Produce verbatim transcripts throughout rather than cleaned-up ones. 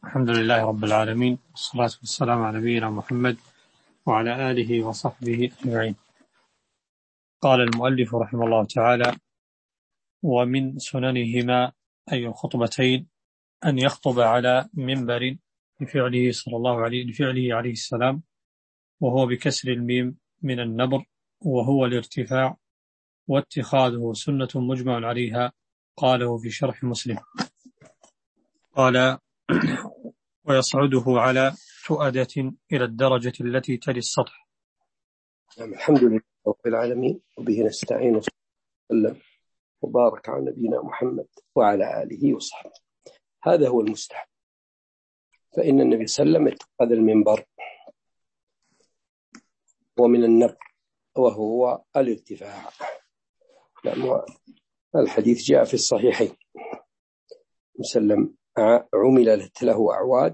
الحمد لله رب العالمين، والصلاة والسلام على نبينا محمد وعلى آله وصحبه أجمعين. قال المؤلف رحمه الله تعالى: ومن سننهما أي الخطبتين أن يخطب على منبر لفعله صلى الله عليه لفعله عليه السلام، وهو بكسر الميم من النبر، وهو الارتفاع، واتخاذه سنة مجمع عليها. قاله في شرح مسلم. قال: ويصعده على تؤدة إلى الدرجة التي تلي السطح. الحمد لله رب العالمين، وبه نستعين وصلى الله وبارك على نبينا محمد وعلى آله وصحبه. هذا هو المستحب، فإن النبي صلى الله عليه وسلم اتخذ المنبر ومن النبر وهو الارتفاع. الحديث جاء في الصحيحين، مسلم عملت له أعواد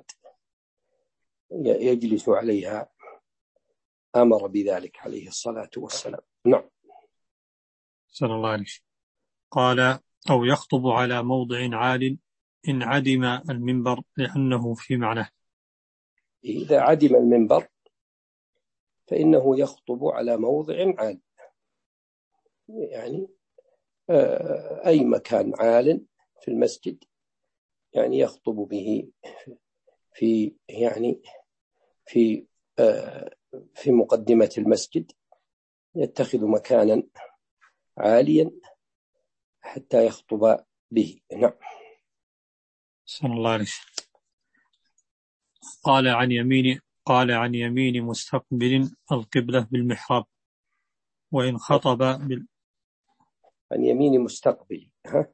يجلس عليها، أمر بذلك عليه الصلاة والسلام. نعم. صلى الله عليه وسلم. قال: أو يخطب على موضع عال إن عدم المنبر، لأنه في معناه. إذا عدم المنبر فإنه يخطب على موضع عال، يعني أي مكان عال في المسجد، يعني يخطب به في يعني في في مقدمة المسجد، يتخذ مكانا عاليا حتى يخطب به. نعم. صلى الله عليه وسلم. قال عن يمين قال عن يمين مستقبل القبلة بالمحراب، وإن خطب بال... عن يمين مستقبل ها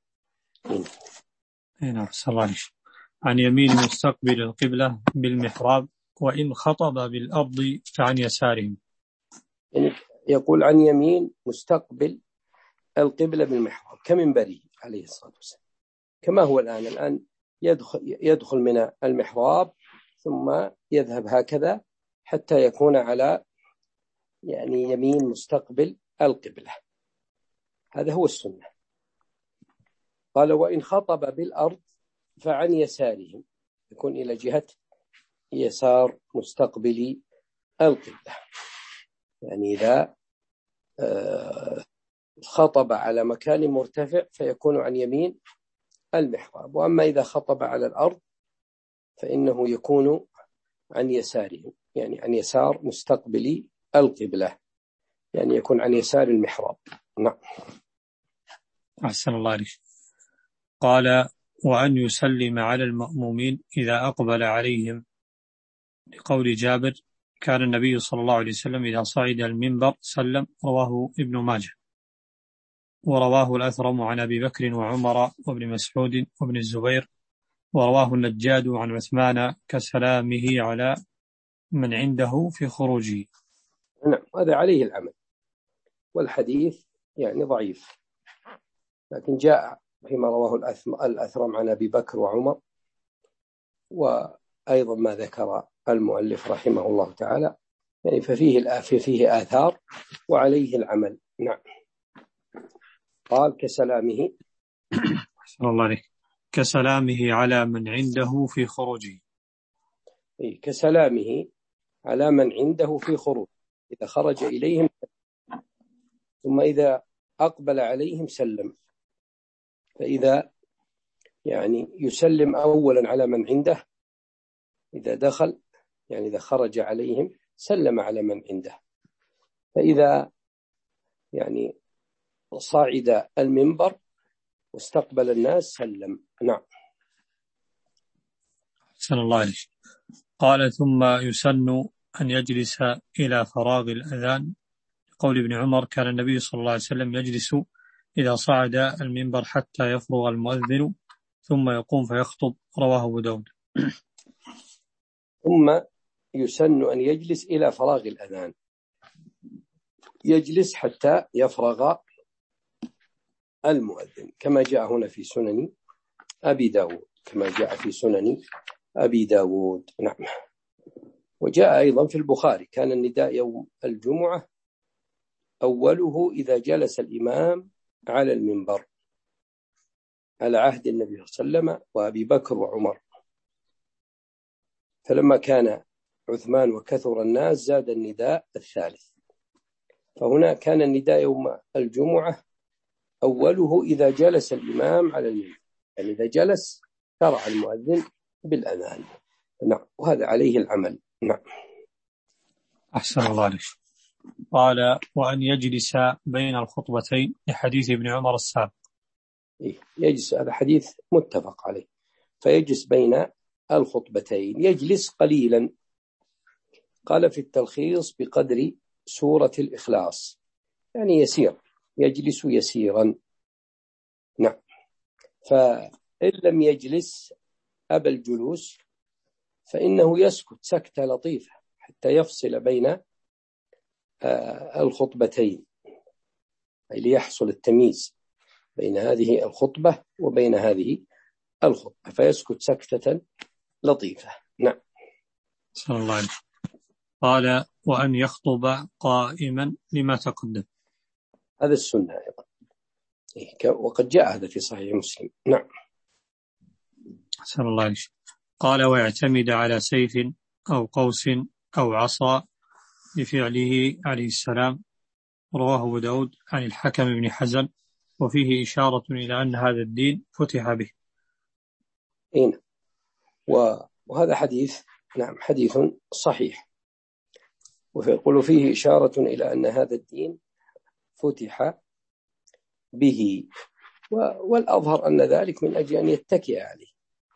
نعم. صلى الله عليه وسلم. عن يمين مستقبل القبلة بالمحراب، وإن خطب بالأرض فعن يسارهم. يعني يقول عن يمين مستقبل القبلة بالمحراب كمنبره عليه الصلاة والسلام، كما هو الآن الآن يدخل, يدخل من المحراب ثم يذهب هكذا حتى يكون على يعني يمين مستقبل القبلة. هذا هو السنة. قال: وإن خطب بالأرض فعن يسارهم، يكون إلى جهة يسار مستقبل القبلة. يعني إذا خطب على مكان مرتفع فيكون عن يمين المحراب، وأما إذا خطب على الأرض فإنه يكون عن يسارهم، يعني عن يسار مستقبل القبلة، يعني يكون عن يسار المحراب. نعم. أحسن الله عليك. قال: وأن يسلم على المأمومين إذا أقبل عليهم، لقول جابر: كان النبي صلى الله عليه وسلم إذا صعد المنبر سلم. رواه ابن ماجه. ورواه الأثرم عن أبي بكر وعمر وابن مسعود وابن الزبير. ورواه النجاد عن عثمان كسلامه على من عنده في خروجه. نعم، هذا عليه العمل، والحديث يعني ضعيف، لكن جاء فيما رواه الأثرم عن أبي بكر وعمر، وأيضا ما ذكر المؤلف رحمه الله تعالى، يعني ففيه الآفة فيه آثار وعليه العمل. نعم. قال: كسلامه صلى الله عليه كسلامه على من عنده في خروجه. إيه، كسلامه على من عنده في خروج، إذا خرج إليهم ثم إذا أقبل عليهم سلم. فإذا يعني يسلم أولا على من عنده إذا دخل، يعني إذا خرج عليهم سلم على من عنده، فإذا يعني صعد المنبر واستقبل الناس سلم. نعم. صلى الله عليه. قال: ثم يسن أن يجلس إلى فراغ الأذان، قول ابن عمر: كان النبي صلى الله عليه وسلم يجلس إذا صعد المنبر حتى يفرغ المؤذن ثم يقوم فيخطب. رواه أبو داود. ثم يسن أن يجلس إلى فراغ الأذان، يجلس حتى يفرغ المؤذن، كما جاء هنا في سنن أبي داود كما جاء في سنن أبي داود. نعم. وجاء أيضا في البخاري: كان النداء يوم الجمعة أوله إذا جلس الإمام على المنبر، على عهد النبي صلى الله عليه وسلم وأبي بكر وعمر. فلما كان عثمان وكثر الناس زاد النداء الثالث. فهنا كان النداء يوم الجمعة أوله إذا جلس الإمام على المنبر، يعني إذا جلس شرع المؤذن بالأذان. نعم، وهذا عليه العمل. نعم. أحسن الله عليك. قال وأن يجلس بين الخطبتين لحديث ابن عمر السابق. يجلس، هذا حديث متفق عليه، فيجلس بين الخطبتين، يجلس قليلا. قال في التلخيص بقدر سورة الإخلاص، يعني يسير، يجلس يسيرا. نعم. فإن لم يجلس أبى الجلوس فإنه يسكت سكتة لطيفة حتى يفصل بين الخطبتين، أي ليحصل التمييز بين هذه الخطبة وبين هذه الخطبة، فيسكت سكتة لطيفة. نعم. صلى الله عليه. قال وأن يخطب قائما لما تقدم. هذا السنة أيضا، وقد جاء هذا في صحيح مسلم. نعم. صلى الله عليه. قال ويعتمد على سيف أو قوس أو عصا لفعله عليه السلام. رواه أبو داود عن الحكم بن حزم، وفيه إشارة إلى أن هذا الدين فتح به. هنا وهذا حديث، نعم، حديث صحيح، ويقول فيه إشارة إلى أن هذا الدين فتح به، والأظهر أن ذلك من أجل أن يتكئ عليه.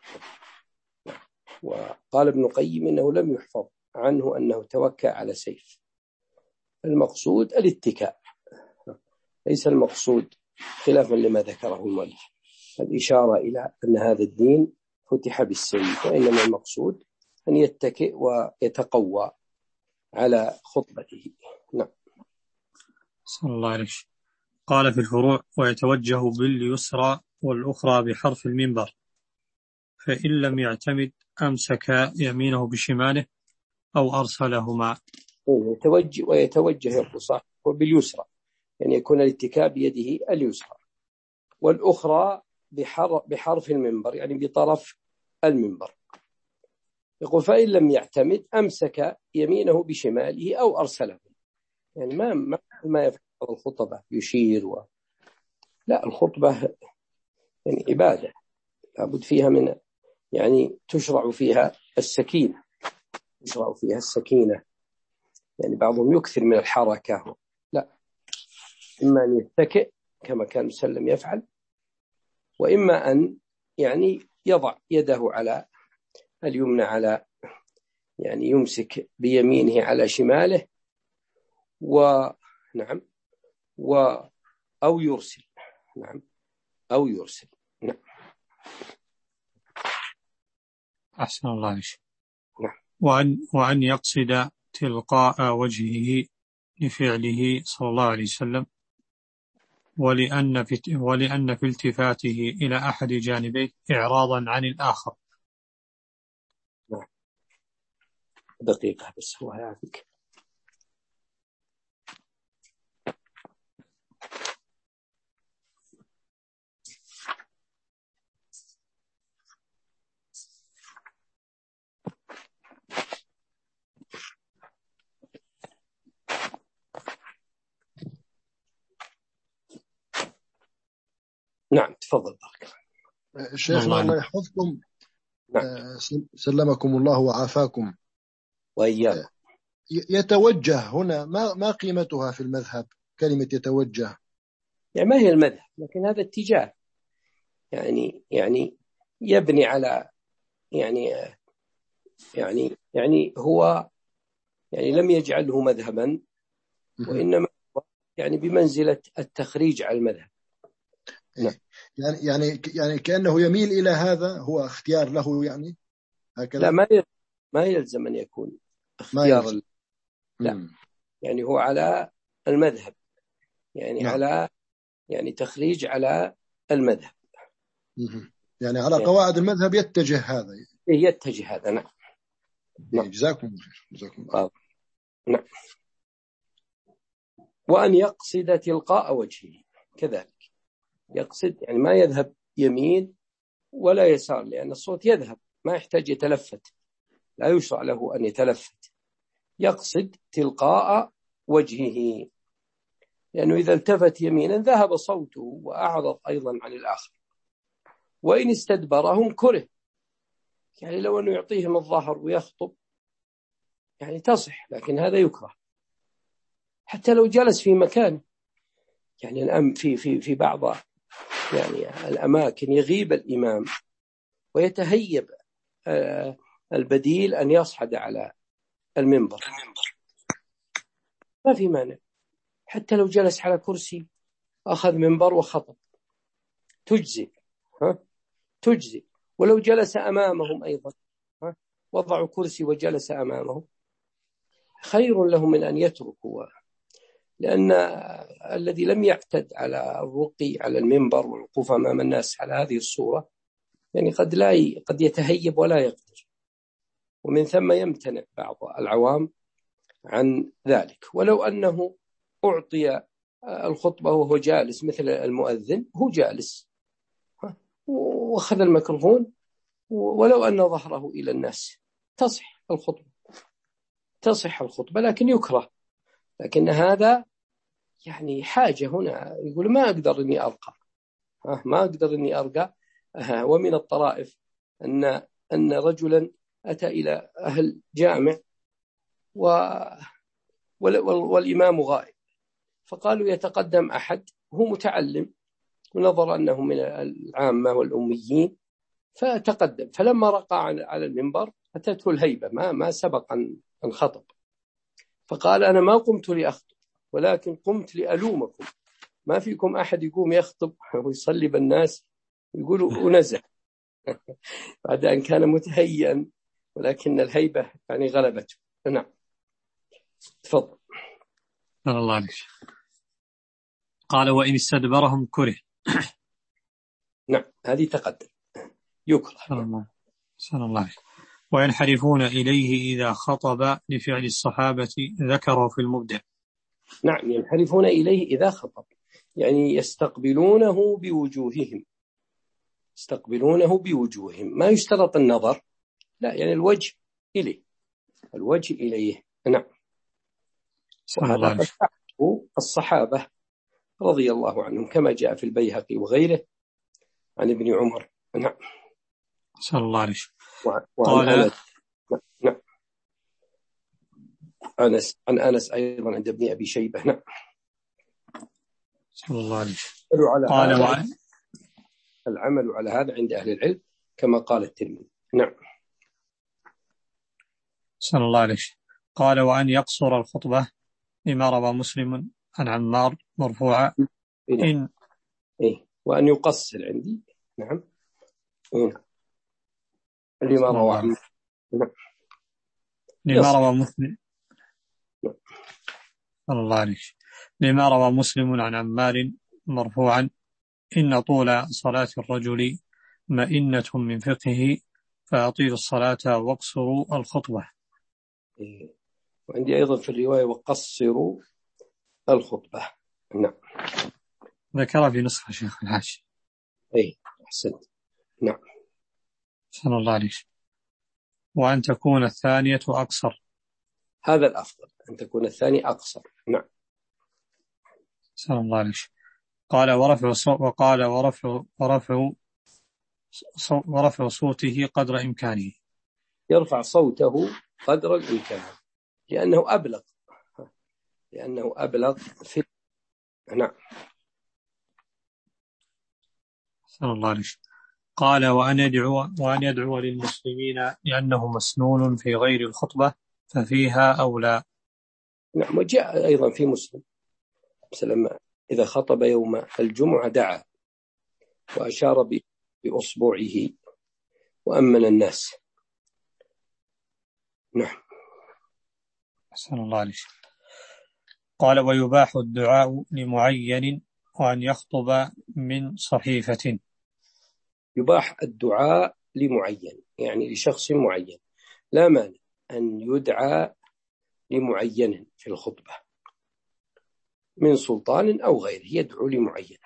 وقال ابن القيم إنه لم يحفظ عنه أنه توكأ على سيف، المقصود الاتكاء، ليس المقصود خلافا لما ذكره المؤلف الإشارة إلى أن هذا الدين فتح بالسيف، وإنما المقصود أن يتكئ ويتقوى على خطبته. نعم. صلى الله عليه. قال في الفروع ويتوجه باليسرى والأخرى بحرف المنبر، فإن لم يعتمد أمسك يمينه بشماله أو أرسلهما. يتوجه ويتوجه يقول صح باليسرى، يعني يكون الاتكاء بيده اليسرى، والأخرى بحرف المنبر، يعني بطرف المنبر. يقول فإن لم يعتمد أمسك يمينه بشماله أو أرسله، يعني ما ما ما يفعل الخطبة يشير و... لا، الخطبة يعني عبادة لابد فيها من، يعني تشرع فيها السكينة، تشرع فيها السكينة، يعني بعضهم يكثر من الحركة، لا، إما أن يتكئ كما كان مسلم يفعل، وإما أن يعني يضع يده على اليمنى على، يعني يمسك بيمينه على شماله، ونعم و أو يرسل، نعم، أو يرسل. نعم. أحسن الله عليك. نعم. وأن, وأن يقصد تلقاء وجهه لفعله صلى الله عليه وسلم، ولأن في, ولأن في التفاته إلى أحد جانبيه إعراضا عن الآخر. نعم. دقيقة بس هو يعافيك. نعم، تفضل بارك. شيخنا الله يحفظكم. نعم. سلمكم الله وعافاكم وإياكم. يتوجه هنا ما ما قيمتها في المذهب كلمة يتوجه؟ يعني ما هي المذهب، لكن هذا اتجاه، يعني يعني يبني على، يعني يعني يعني هو يعني لم يجعله مذهبا، وإنما يعني بمنزلة التخريج على المذهب. نعم. يعني يعني يعني كأنه يميل إلى هذا، هو اختيار له يعني هكذا. لا، ما ما يلزم أن يكون اختيار ال... لا مم. يعني هو على المذهب، يعني نعم. على يعني تخريج على المذهب، مم. يعني على يعني قواعد المذهب يتجه هذا، يتجه هذا. نعم. نعم. جزاكم الله جزاكم الله. نعم. وأن يقصد تلقاء وجهه كذلك، يقصد يعني ما يذهب يمين ولا يسار، لأن الصوت يذهب ما يحتاج يتلفت، لا يشرع له أن يتلفت، يقصد تلقاء وجهه، لأنه إذا التفت يمينا ذهب صوته وأعرض أيضا عن الآخر. وإن استدبرهم كره، يعني لو أنه يعطيهم الظهر ويخطب يعني تصح، لكن هذا يكره. حتى لو جلس في مكان، يعني الآن في في في بعض يعني الأماكن يغيب الإمام ويتهيب البديل أن يصعد على المنبر، ما في مانع. حتى لو جلس على كرسي أخذ منبر وخطب تجزي، ها تجزي. ولو جلس أمامهم أيضا، ها وضعوا كرسي وجلس أمامهم خير له من أن يتركوا، لأن الذي لم يعتد على الرقي على المنبر والوقوف أمام الناس على هذه الصورة يعني قد لا ي... قد يتهيب ولا يقدر، ومن ثم يمتنع بعض العوام عن ذلك. ولو أنه أعطي الخطبة وهو جالس مثل المؤذن، هو جالس وأخذ الميكروفون ولو أن ظهره إلى الناس تصح الخطبة، تصح الخطبة، لكن يكره. لكن هذا يعني حاجة هنا، يقول ما أقدر إني أرقى، ما أقدر إني أرقى. ومن الطرائف أن أن رجلا أتى إلى أهل جامع و والإمام غائب، فقالوا يتقدم أحد هو متعلم، ونظر أنه من العامة والأميين فتقدم. فلما رقى على المنبر أتته الهيبة، ما ما سبق أن خطب، فقال أنا ما قمت لأخطب ولكن قمت لألومكم، ما فيكم أحد يقوم يخطب ويصلي بالناس يقولوا أنزه بعد أن كان متهيئا، ولكن الهيبة يعني غلبته. نعم تفضل. الله عليك. قال وإن استدبرهم كره. نعم هذه تقدم يكره. سلام الله عليك. وينحرفون إليه إذا خطب لفعل الصحابة ذكروا في المبدع. نعم ينحرفون إليه إذا خطب، يعني يستقبلونه بوجوههم، يستقبلونه بوجوههم، ما يشترط النظر، لا يعني الوجه إليه، الوجه إليه. نعم. وهذا قد فعله الصحابة رضي الله عنهم كما جاء في البيهقي وغيره عن ابن عمر. نعم. صلى الله عليه وعن قال أنس. نعم. أنس عن أنس أيضا عند ابن أبي شيبة. نعم. صلى الله عليه قال وعن العمل على هذا عند أهل العلم كما قال الترمذي. نعم. صلى الله عليه. قال وأن يقصر الخطبة لما روى مسلم عن عمار مرفوعا. إيه. إن إيه. وأن يقصر عندي. نعم. إيه. لما روى عن نعم. لما روى مسلم. صلى الله عليه. لما روى مسلم عن عمار مرفوعا إن طول صلاة الرجل مئنة من فقهه فأطيلوا الصلاة واقصروا الخطبة. إيه. وعندي أيضا في الرواية وقصروا الخطبة. نعم. ذكر في نسخة شيخ الحاشي. أي أحسنت. نعم. صلى الله عليه. وأن تكون الثانية أقصر. هذا الأفضل أن تكون الثانية أقصر. نعم. صلى الله عليه. قال ورفع صوت وقال ورفع ورفع ورفع صوته قدر إمكانه. يرفع صوته قدر الإمكان لأنه أبلغ، لأنه أبلغ في. نعم. صلى الله عليه. قال وأن يدعو وأن يدعو للمسلمين لأنه مسنون في غير الخطبة ففيها أولى. نعم. وجاء أيضا في مسلم لما إذا خطب يوم الجمعة دعا وأشار بأصبعه وأمن الناس. نعم. صلى الله عليه. قال ويباح الدعاء لمعين وأن يخطب من صحيفة. يباح الدعاء لمعين يعني لشخص معين، لا مانع أن يدعى لمعين في الخطبة من سلطان أو غيره، يدعو لمعين.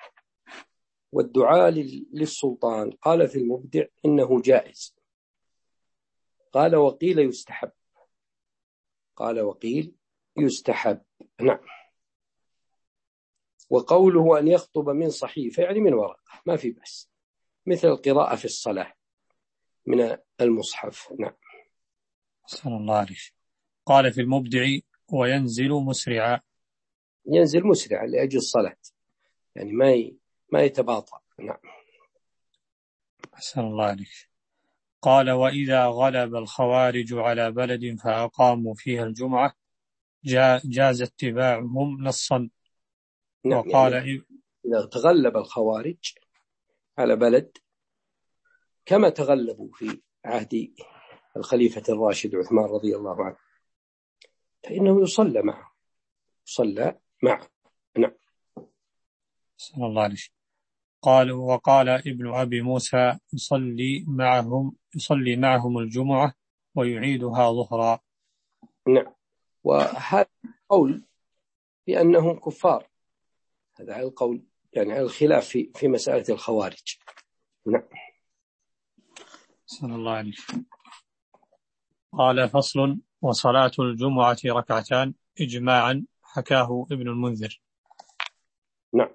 والدعاء للسلطان قال في المبدع إنه جائز، قال وقيل يستحب. قال وقيل يستحب. نعم. وقوله أن يخطب من صحيفة يعني من ورقة ما في بأس، مثل القراءة في الصلاة من المصحف. نعم. صلى الله عليه. قال في المبدع وينزل مسرعا. ينزل مسرعا لأجل الصلاة، يعني ما ي... ما يتباطأ. نعم. أحسن الله عليك. قال وإذا غلب الخوارج على بلد فأقاموا فيها الجمعة جاز اتباعهم نصا. نعم. وقال يعني إذا تغلب الخوارج على بلد كما تغلبوا في عهد الخليفة الراشد عثمان رضي الله عنه فإنه يصلى معه صلى معه. نعم. صلى الله عليه. قال وقال ابن أبي موسى يصلي معهم يصلي معهم الجمعة ويعيدها ظهرا. نعم. وهذا القول بأنهم كفار، هذا القول يعني الخلاف في في مسألة الخوارج. نعم. صلى الله عليه. قال فصل وصلاة الجمعة ركعتان إجماعا حكاه ابن المنذر. نعم.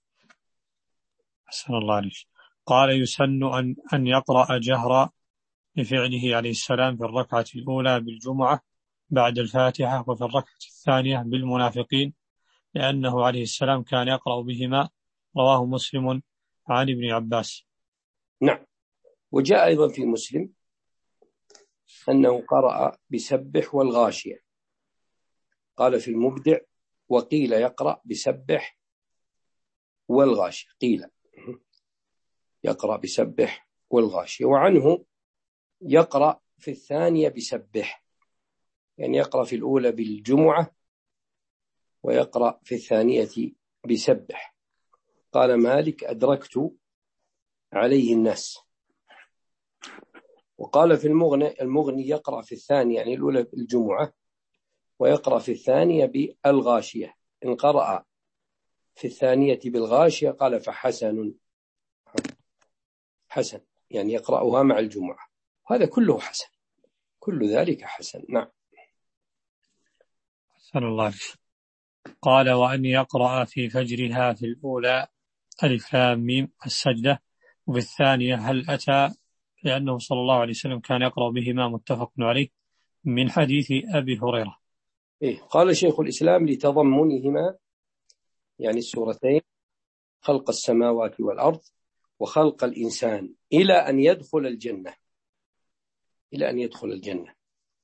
أحسن الله عليه. قال يسن أن أن يقرأ جهرا لفعله عليه السلام في الركعة الأولى بالجمعة بعد الفاتحة، وفي الركعة الثانية بالمنافقين، لأنه عليه السلام كان يقرأ بهما، رواه مسلم عن ابن عباس. نعم. وجاء أيضا في مسلم أنه قرأ بسبح والغاشية. قال في المبدع وقيل يقرأ بسبح والغاشية، قيل يقرأ بسبح والغاشية. وعنه يقرأ في الثانية بسبح، يعني يقرأ في الأولى بالجمعة ويقرأ في الثانية بسبح. قال مالك أدركت عليه الناس. وقال في المغني المغني يقرأ في الثانية يعني الأولى بالجمعة ويقرأ في الثانية بالغاشية. إن قرأ في الثانية بالغاشية قال فحسن، حسن يعني يقرأها مع الجمعة، هذا كله حسن، كل ذلك حسن. نعم. حسن الله عليه. قال وأن يقرأ في فجرها في الأولى ألف لام ميم السجدة، وفي الثانية هل أتى، لأنه صلى الله عليه وسلم كان يقرأ بهما، متفق عليه، من حديث أبي هريرة. إيه؟ قال شيخ الإسلام لتضمنهما يعني السورتين خلق السماوات والأرض وخلق الإنسان إلى أن يدخل الجنة، إلى أن يدخل الجنة.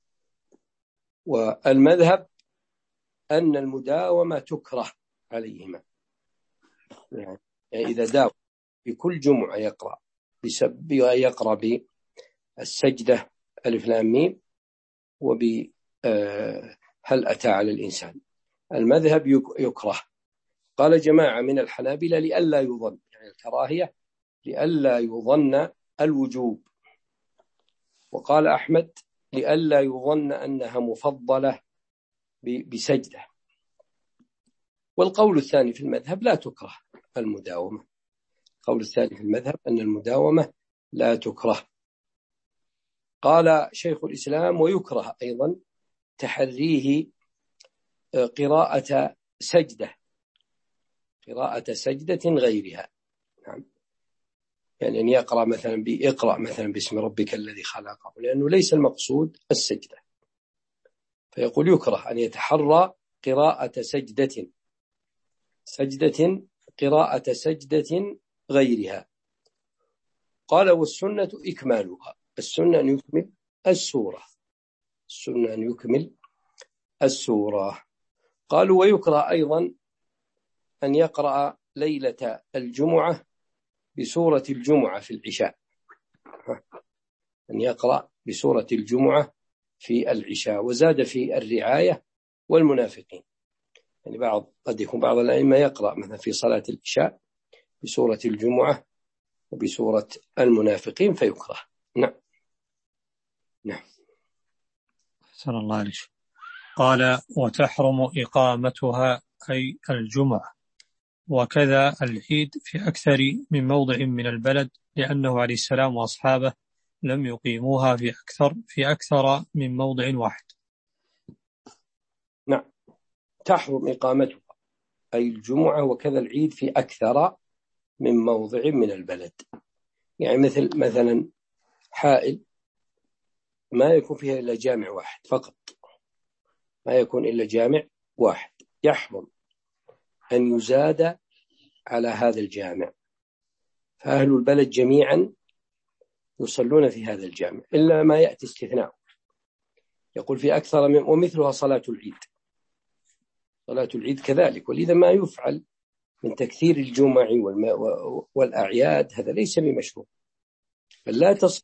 والمذهب أن المداومة تكره عليهما، يعني إذا داوم بكل جمعة يقرأ بسب يقرأ بالسجدة ألف لام ميم وب هل أتى على الإنسان، المذهب يكره. قال جماعة من الحنابلة لئلا يظن، يعني الكراهية لئلا يظن الوجوب. وقال أحمد لئلا يظن أنها مفضلة بسجدة. والقول الثاني في المذهب لا تكره المداومة، القول الثاني في المذهب أن المداومة لا تكره. قال شيخ الإسلام ويكره أيضا تحريه قراءة سجدة، قراءة سجدة غيرها. نعم. يعني أن يقرأ مثلا بإقرأ مثلا باسم ربك الذي خلقه، لأنه ليس المقصود السجدة، فيقول يكره أن يتحرى قراءة سجدة سجدة قراءة سجدة غيرها. قال والسنة إكمالها، السنة أن يكمل السورة، السنة أن يكمل السورة. قالوا ويكره أيضا أن يقرأ ليلة الجمعة بسورة الجمعة في العشاء، أن يقرأ بسورة الجمعة في العشاء. وزاد في الرعاية والمنافقين، يعني بعض قد يكون بعض الأئمة يقرأ مثلا في صلاة العشاء بسورة الجمعة وبسورة المنافقين فيكره. نعم. نعم. أحسن الله عليه. قال وتحرم إقامتها أي الجمعة وكذا العيد في أكثر من موضع من البلد، لأنه عليه السلام وأصحابه لم يقيموها في أكثر في أكثر من موضع واحد. نعم، تحرم إقامتها أي الجمعة وكذا العيد في أكثر من موضع من البلد. يعني مثل مثلا حائل ما يكون فيها إلا جامع واحد فقط، ما يكون إلا جامع واحد، يحرم أن يزاد على هذا الجامع، فأهل البلد جميعا يصلون في هذا الجامع إلا ما يأتي استثناء، يقول في أكثر من، ومثلها صلاة العيد. صلاة العيد كذلك، ولذا ما يفعل من تكثير الجمع والأعياد هذا ليس بمشروع، بل لا تصح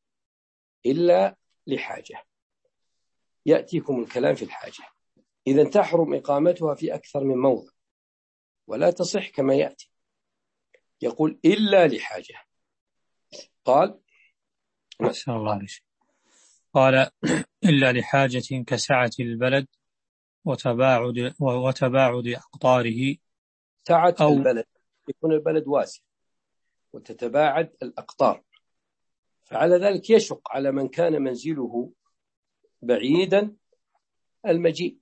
إلا لحاجة. يأتيكم الكلام في الحاجة. إذا تحرم إقامتها في أكثر من موضع، ولا تصح كما يأتي، يقول إلا لحاجة. قال أحسن الله عليك. قال إلا لحاجة كسعة البلد وتباعد وتباعد أقطاره. سعة أو البلد يكون البلد واسع وتتباعد الأقطار، فعلى ذلك يشق على من كان منزله بعيدا المجيء،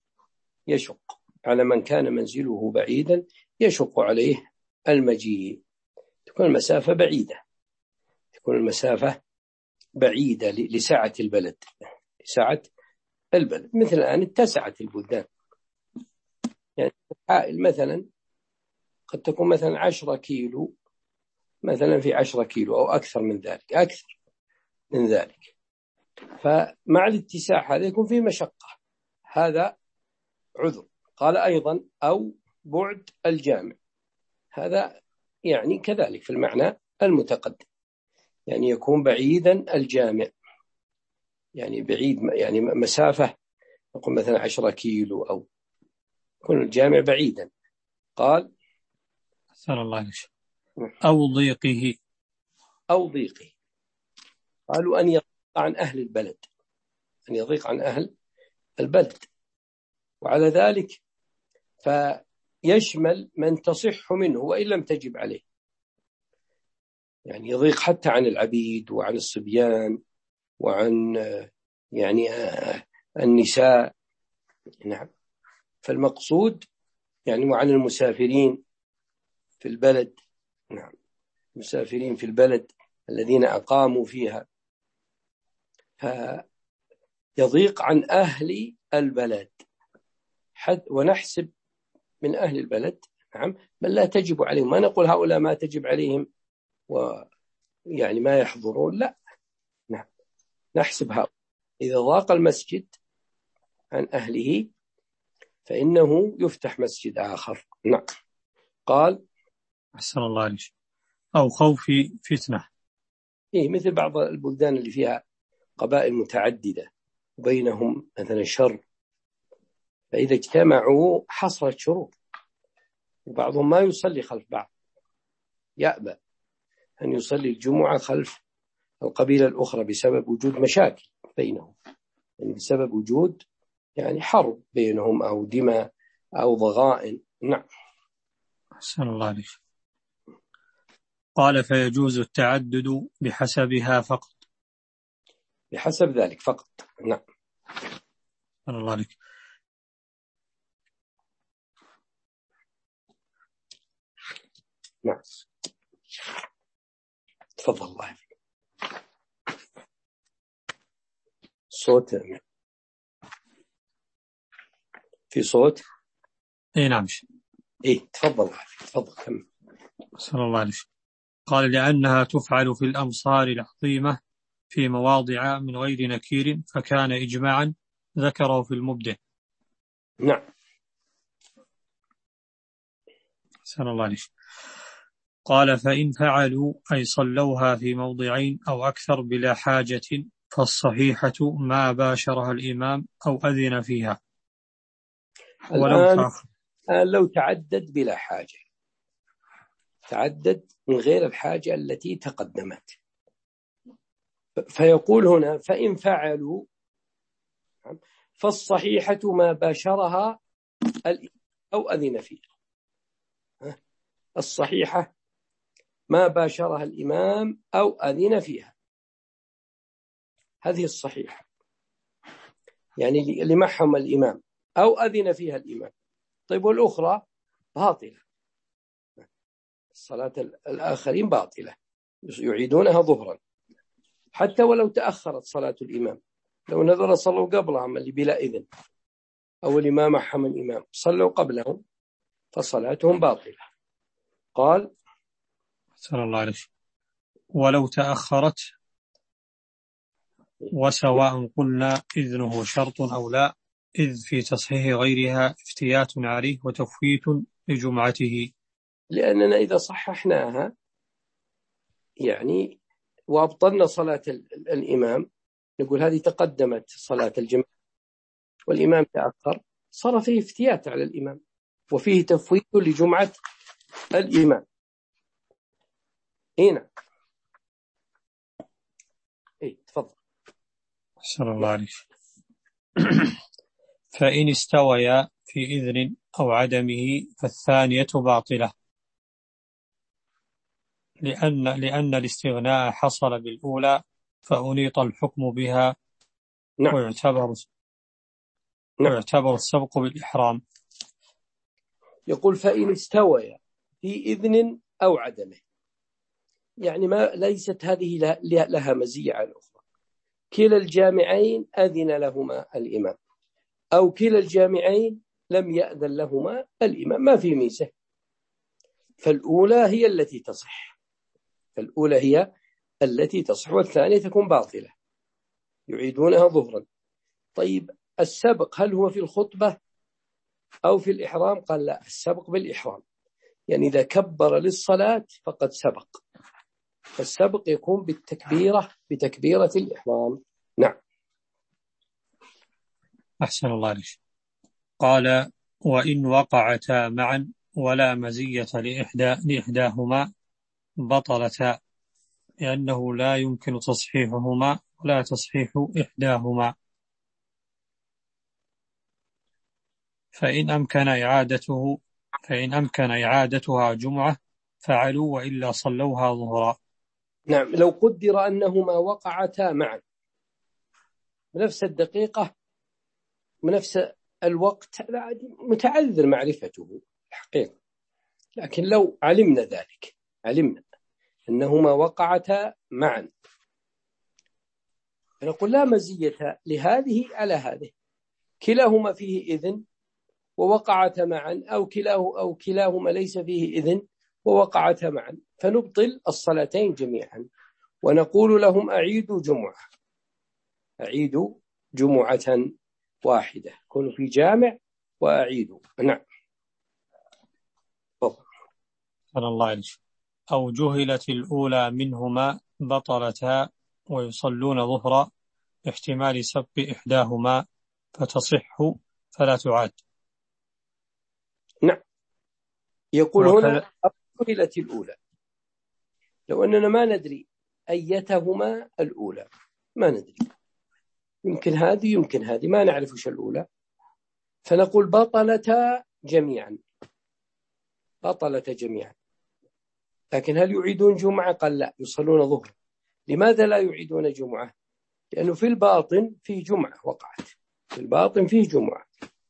يشق على من كان منزله بعيدا يشق عليه المجيء. تكون المسافة بعيدة، تكون المسافة بعيدة لسعة البلد، لسعة البلد. مثل الآن اتسعت البلدان، يعني حائل مثلا قد تكون مثلا عشرة كيلو، مثلا في عشرة كيلو أو أكثر من ذلك، أكثر من ذلك، فمع الاتساع هذا يكون فيه مشقة، هذا عذر. قال أيضا أو بعد الجامع، هذا يعني كذلك في المعنى المتقدم، يعني يكون بعيدا الجامع، يعني بعيد، يعني مسافة نقول مثلا عشرة كيلو، أو يكون الجامع بعيدا. قال أحسن الله عليك. أو ضيقه. أو ضيقه، قالوا أن يضيق عن أهل البلد، أن يضيق عن أهل البلد، وعلى ذلك فيشمل من تصح منه وإن لم تجب عليه، يعني يضيق حتى عن العبيد وعن الصبيان وعن يعني النساء. نعم، فالمقصود يعني وعن المسافرين في البلد. نعم، مسافرين في البلد الذين أقاموا فيها، فيضيق عن أهل البلد حد، ونحسب من أهل البلد. نعم، بل لا تجب عليهم، ما نقول هؤلاء ما تجب عليهم ويعني ما يحضرون، لا، نعم، نحسب هؤلاء إذا ضاق المسجد عن أهله فإنه يفتح مسجد آخر. نعم. قال أحسن الله عليك. أو خوف فتنة. إيه، مثل بعض البلدان اللي فيها قبائل متعددة وبينهم مثلا شر، فإذا اجتمعوا حصلت شرور، وبعضهم ما يصلي خلف بعض، يأبى أن يصلي الجمعة خلف القبيلة الأخرى بسبب وجود مشاكل بينهم، يعني بسبب وجود يعني حرب بينهم أو دماء أو ضغائن. نعم. أحسن الله عليك. قال فيجوز التعدد بحسبها فقط. بحسب ذلك فقط. نعم. أحسن الله عليك. نعم، تفضل الله. صوت، في صوت. اي نعم. ايه تفضل تفضل كم. صلى الله عليه وسلم. قال لأنها تفعل في الأمصار العظيمة في مواضع من غير نكير، فكان إجماعا ذكره في المبدع. نعم. صلى الله عليه وسلم. قال فإن فعلوا أي صلوها في موضعين أو أكثر بلا حاجة، فالصحيحة ما باشرها الإمام أو أذن فيها. ولو الآن لو تعدد بلا حاجة، تعدد من غير الحاجة التي تقدمت، فيقول هنا فإن فعلوا فالصحيحة ما باشرها أو أذن فيها. الصحيحة ما باشرها الإمام أو أذن فيها، هذه الصحيحة، يعني لمحهم الإمام أو أذن فيها الإمام. طيب والأخرى باطلة، الصلاة الآخرين باطلة يعيدونها ظهرا حتى ولو تأخرت صلاة الإمام، لو نذر صلوا قبلهم اللي بلا إذن، أو الإمام محم الإمام صلوا قبلهم فصلاتهم باطلة. قال صلى الله عليه وسلم ولو تأخرت، وسواء قلنا إذنه شرط أو لا، إذ في تصحيح غيرها افتيات عليه وتفويت لجمعته. لأننا إذا صححناها يعني وأبطلنا صلاة الإمام نقول هذه تقدمت صلاة الجماعة والإمام تأخر، صار فيه افتيات على الإمام وفيه تفويت لجمعة الإمام. هنا إيه تفضل. صلى الله عليه وسلم فإن استويا في إذن أو عدمه فالثانية باطلة، لأن, لأن الاستغناء حصل بالأولى فأنيط الحكم بها. نعم. ويعتبر نعم. ويعتبر السبق بالإحرام. يقول فإن استويا في إذن أو عدمه، يعني ما ليست هذه لها مزية على الأخرى، كلا الجامعين أذن لهما الإمام أو كلا الجامعين لم يأذن لهما الإمام، ما في ميزة، فالأولى هي التي تصح، فالأولى هي التي تصح والثانية تكون باطلة يعيدونها ظهرا. طيب السبق هل هو في الخطبة أو في الإحرام؟ قال لا، السبق بالإحرام، يعني إذا كبر للصلاة فقد سبق، فالسبق يكون بالتكبيرة بتكبيرة الإحرام. نعم. أحسن الله عليك. قال وإن وقعتا معا ولا مزية لإحدى لإحداهما بطلتا، لأنه لا يمكن تصحيحهما ولا تصحيح إحداهما، فإن أمكن إعادته فإن أمكن إعادتها جمعة فعلوا وإلا صلوها ظهرا. نعم. لو قدر أنهما وقعتا معا بنفس الدقيقة بنفس الوقت، هذا متعذر معرفته الحقيقة، لكن لو علمنا ذلك، علمنا أنهما وقعتا معا، فنقول لا مزية لهذه على هذه، كلاهما فيه إذن ووقعتا معا، أو كلاه أو كلاهما ليس فيه إذن ووقعتا معا، فنبطل الصلاتين جميعا ونقول لهم أعيدوا جمعة، أعيدوا جمعة واحدة، كونوا في جامع وأعيدوا. نعم. صلى الله عليه وسلم أو جهلت الأولى منهما بطلتا ويصلون ظهرا احتمال سبق إحداهما فتصح فلا تعاد. نعم. يقول هنا أو جهلت الأولى، لو أننا ما ندري أيتهما الأولى، ما ندري، يمكن هذه يمكن هذه، ما نعرف وش الأولى، فنقول بطلتا جميعا، بطلتا جميعا. لكن هل يعيدون جمعة؟ قال لا، يصلون ظهر. لماذا لا يعيدون جمعة؟ لأنه في الباطن فيه جمعة وقعت، في الباطن فيه جمعة،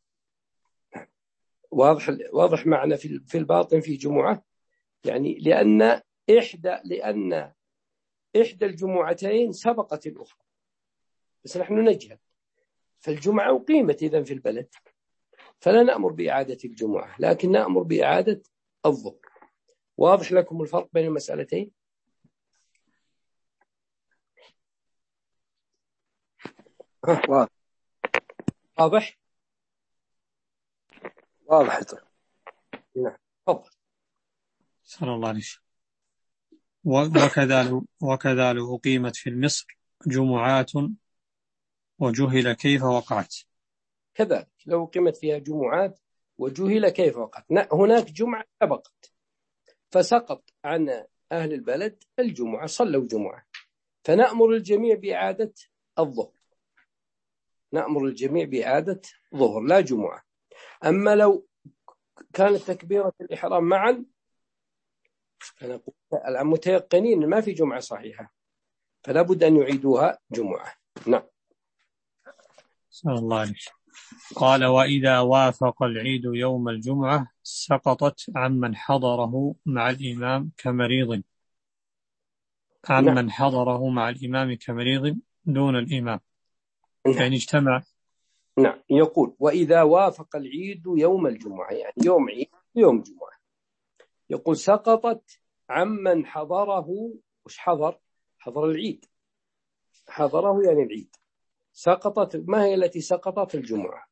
واضح واضح معنا في في الباطن فيه جمعة، يعني لأن إحدى لأن إحدى الجمعتين سبقت الأخرى، بس نحن نجهل، فالجمعة أقيمت إذن في البلد، فلا نأمر بإعادة الجمعة، لكن نأمر بإعادة الظهر. واضح لكم الفرق بين المسألتين؟ واضح واضح واضح. نعم تفضل. صلى الله عليه وسلم وكذا لو وكذا لو أقيمت في مصر جمعات وجهل كيف وقعت. كذلك لو أقيمت فيها جمعات وجهل كيف وقعت، هناك جمعة سبقت فسقط عن أهل البلد الجمعة، صلوا جمعة، فنأمر الجميع بإعادة الظهر، نأمر الجميع بإعادة ظهر لا جمعة. أما لو كانت تكبيرة الإحرام معا فنقول المتيقنين ما في جمعة صحيحة، فلا بد أن يعيدوها جمعة. نعم. صلى الله عليه وسلم. قال وإذا وافق العيد يوم الجمعة سقطت عمن حضره مع الإمام كمريض عمن نعم. حضره مع الإمام كمريض دون الإمام نعم. يعني اجتمع. نعم. يقول وإذا وافق العيد يوم الجمعة، يعني يوم عيد يوم جمعة، يقول سقطت عمن حضره. وش حضر؟ حضر العيد، حضره يعني العيد. سقطت، ما هي التي سقطت؟ الجمعة.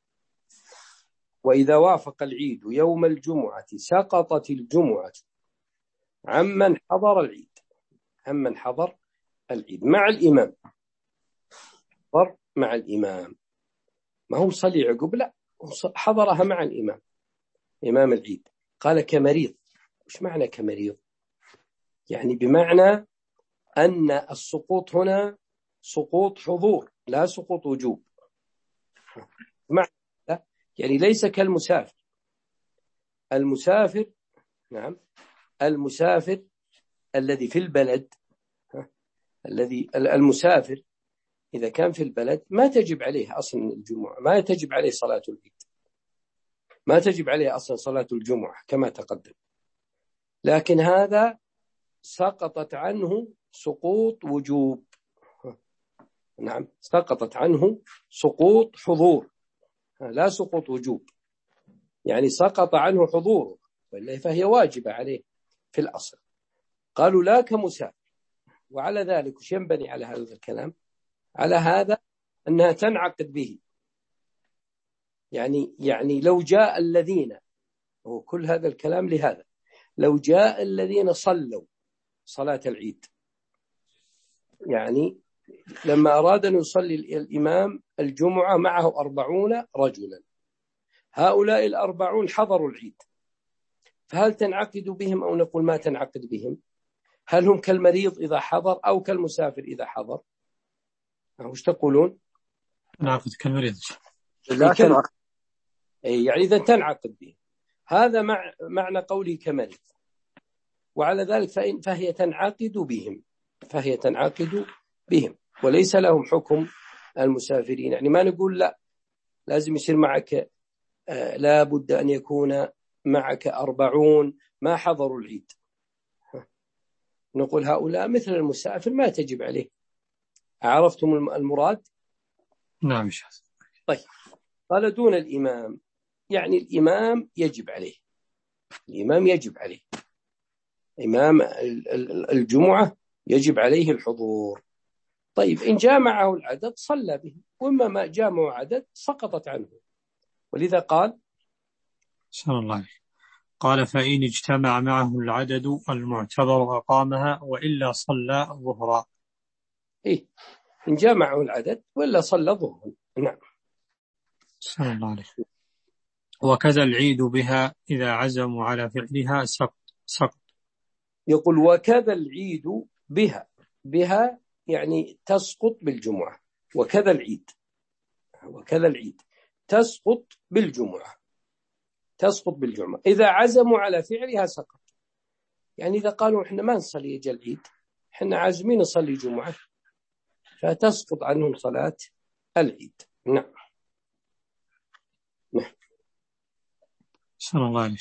وإذا وافق العيد يوم الجمعة سقطت الجمعة عمن حضر العيد، عمن حضر العيد مع الإمام. حضر مع الإمام، ما هو صلي عقب، لا، حضرها مع الإمام، إمام العيد. قال كمريض. وش معنى كمريض؟ يعني بمعنى أن السقوط هنا سقوط حضور لا سقوط وجوب. معنى يعني ليس كالمسافر. المسافر، نعم، المسافر الذي في البلد، الذي المسافر إذا كان في البلد ما تجب عليه أصلا الجمعة، ما تجب عليه صلاة العيد، ما تجب عليه أصلا صلاة الجمعة كما تقدم. لكن هذا سقطت عنه سقوط وجوب. نعم، سقطت عنه سقوط حضور لا سقوط وجوب، يعني سقط عنه حضوره وإلا فهي واجبة عليه في الأصل. قالوا لا كمسافر. وعلى ذلك وش ينبني على هذا الكلام؟ على هذا أنها تنعقد به. يعني يعني لو جاء الذين، وكل هذا الكلام لهذا، لو جاء الذين صلوا صلاة العيد، يعني لما أراد أن يصلي الإمام الجمعة معه أربعون رجلا، هؤلاء الأربعون حضروا العيد، فهل تنعقد بهم أو نقول ما تنعقد بهم؟ هل هم كالمريض إذا حضر أو كالمسافر إذا حضر؟ وش تقولون؟ نعقد كالمريض. لا تنعقد، يعني إذا تنعقد بهم. هذا مع معنى قوله كمريض. وعلى ذلك فإن فهي تنعقد بهم، فهي تنعقد بهم وليس لهم حكم المسافرين. يعني ما نقول لا لازم يصير معك، آه لا بد أن يكون معك أربعون ما حضروا العيد. نقول هؤلاء مثل المسافر ما تجب عليه. عرفتم المراد؟ نعم. طيب. قال دون الإمام، يعني الإمام يجب عليه، الإمام يجب عليه، إمام الجمعة يجب عليه الحضور. طيب إن جامعه العدد صلى به، وإما ما جامعه عدد سقطت عنه. ولذا قال صلى الله عليه قال فإن اجتمع معه العدد المعتبر أقامها وإلا صلى ظهرا. إيه، إن جامعه العدد وإلا صلى ظهرا. نعم. صلى الله عليه. وكذا العيد بها إذا عزموا على فعلها سقط سقط. يقول وكذا العيد بها، بها يعني تسقط بالجمعة. وكذا العيد، وكذا العيد تسقط بالجمعة، تسقط بالجمعة إذا عزموا على فعلها سقط. يعني إذا قالوا إحنا ما نصلي يجي العيد، إحنا عازمين نصلي جمعة، فتسقط عنهم صلاة العيد. نعم. نعم. صلى الله عليه.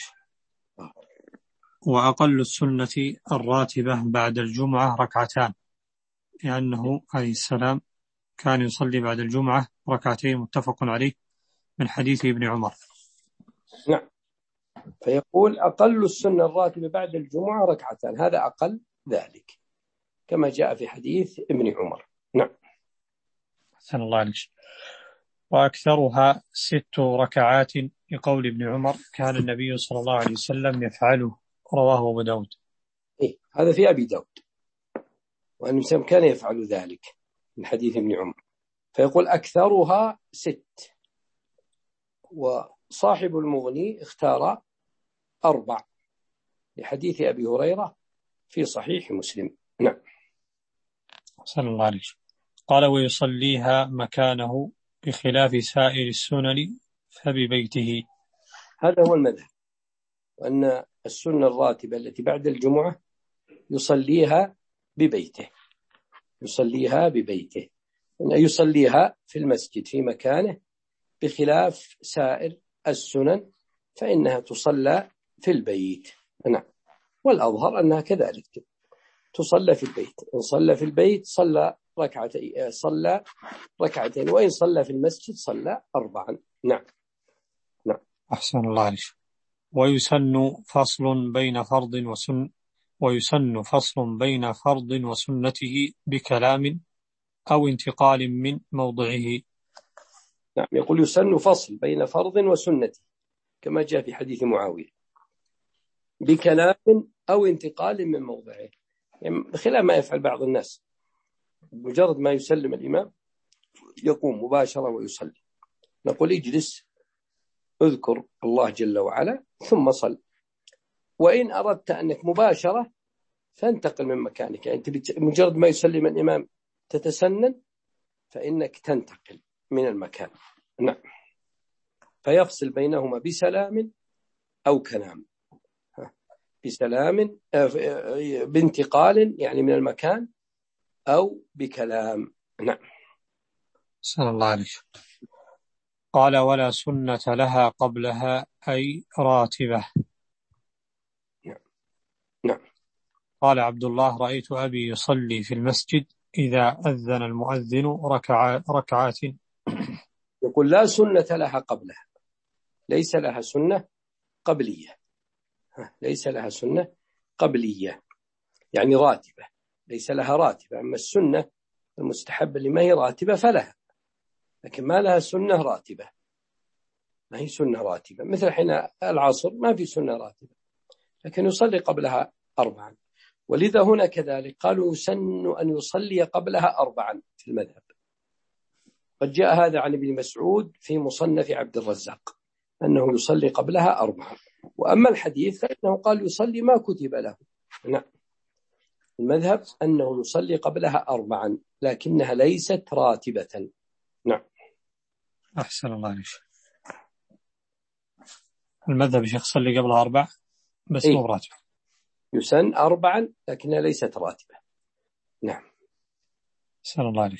وأقل السنة الراتبة بعد الجمعة ركعتان، لأنه عليه السلام كان يصلي بعد الجمعة ركعتين متفق عليه من حديث ابن عمر. نعم. فيقول أقل السنة الراتبة بعد الجمعة ركعتان، هذا أقل ذلك كما جاء في حديث ابن عمر. نعم. صلى الله عليه. وأكثرها ست ركعات لقول ابن عمر كان النبي صلى الله عليه وسلم يفعله، رواه أبو داود. إيه، هذا في أبي داود، وأن وسلم كان يفعل ذلك من حديث ابن عمر. فيقول أكثرها ست، وصاحب المغني اختار أربع لحديث أبي هريرة في صحيح مسلم. نعم. صلى الله عليه. قال ويصليها مكانه بخلاف سائر السنن فببيته. هذا هو المذهب، وأن السنة الراتبة التي بعد الجمعة يصليها ببيته، يصليها ببيته أن يصليها في المسجد في مكانه، بخلاف سائر السنن فإنها تصلى في البيت. نعم. والأظهر أنها كذلك تصلى في البيت. إن صلى في البيت صلى ركعتين صلى ركعتين وإن صلى في المسجد صلى أربعا. نعم. نعم. أحسن الله عليك. ويسن فصل بين فرض وسن ويسن فصل بين فرض وسنته بكلام أو انتقال من موضعه. نعم. يقول يسن فصل بين فرض وسنته كما جاء في حديث معاوية، بكلام أو انتقال من موضعه، يعني بخلاف ما يفعل بعض الناس، مجرد ما يسلم الإمام يقوم مباشرة ويصلي. نقول اجلس اذكر الله جل وعلا ثم صل. وإن أردت أنك مباشرة فانتقل من مكانك، يعني مجرد ما يسلم الإمام تتسنن فإنك تنتقل من المكان. نعم. فيفصل بينهما بسلام أو كلام، بسلام بانتقال يعني من المكان أو بكلام. نعم. صلى الله عليه. قال ولا سنة لها قبلها أي راتبة. نعم. نعم. قال عبد الله رأيت أبي يصلي في المسجد إذا أذن المؤذن ركع ركعات. يقول لا سنة لها قبلها، ليس لها سنة قبلية، ليس لها سنة قبلية يعني راتبة، ليس لها راتبة. أما السنة المستحبة اللي ما هي راتبة فلها، لكن ما لها سنة راتبة، ما هي سنة راتبة. مثل حين العصر ما في سنة راتبة، لكن يصلي قبلها أربعا. ولذا هنا كذلك قالوا يسن أن يصلي قبلها أربعا في المذهب. قد جاء هذا عن ابن مسعود في مصنف عبد الرزاق أنه يصلي قبلها أربعا. وأما الحديث فإنه قال يصلي ما كتب له. نعم. المذهب أنه يصلي قبلها أربعا لكنها ليست راتبة. نعم. أحسن الله عليك. المذهب الشيخ صلي قبلها أربع بس مو راتب. يسن أربعا لكنها ليست راتبة. نعم. أحسن الله عليك.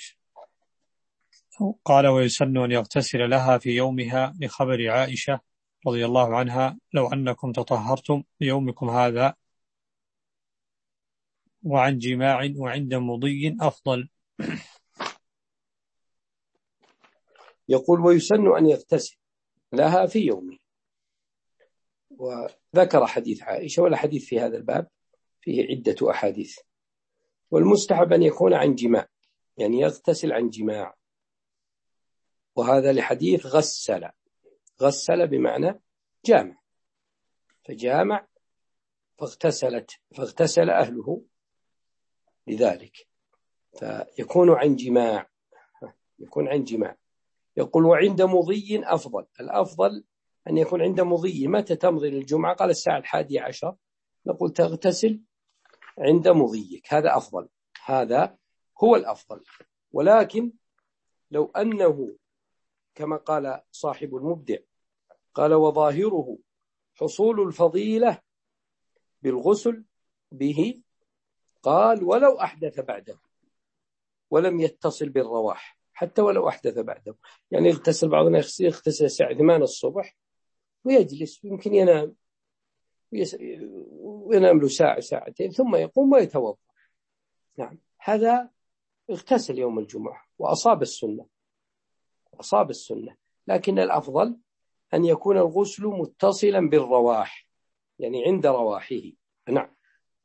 قال ويسن أن يغتسل لها في يومها لخبر عائشة رضي الله عنها لو أنكم تطهرتم ليومكم هذا وعن جماع وعند مضي أفضل. يقول ويسن أن يغتسل لها في يومه، وذكر حديث عائشة، ولا حديث في هذا الباب فيه عدة أحاديث. والمستحب أن يكون عن جماع، يعني يغتسل عن جماع، وهذا لحديث غسل، غسل بمعنى جامع، فجامع فاغتسلت فاغتسل أهله لذلك، فيكون عن جماع، يكون عن جماع. يقول وعند مضي أفضل، الأفضل أن يكون عند مضي. متى تمضي للجمعة؟ قال الساعة الحادية عشر، نقول تغتسل عند مضيك، هذا أفضل، هذا هو الأفضل. ولكن لو أنه كما قال صاحب المبدع قال وظاهره حصول الفضيلة بالغسل به، قال ولو أحدث بعده ولم يتصل بالرواح، حتى ولو أحدث بعده، يعني يغتسل بعضنا يغتسل الساعة ثمانية الصبح ويجلس يمكن ينام وينام له ساعة ساعتين ثم يقوم ويتوضأ. نعم، هذا اغتسل يوم الجمعة وأصاب السنة، أصاب السنة. لكن الأفضل أن يكون الغسل متصلا بالرواح، يعني عند رواحه. نعم.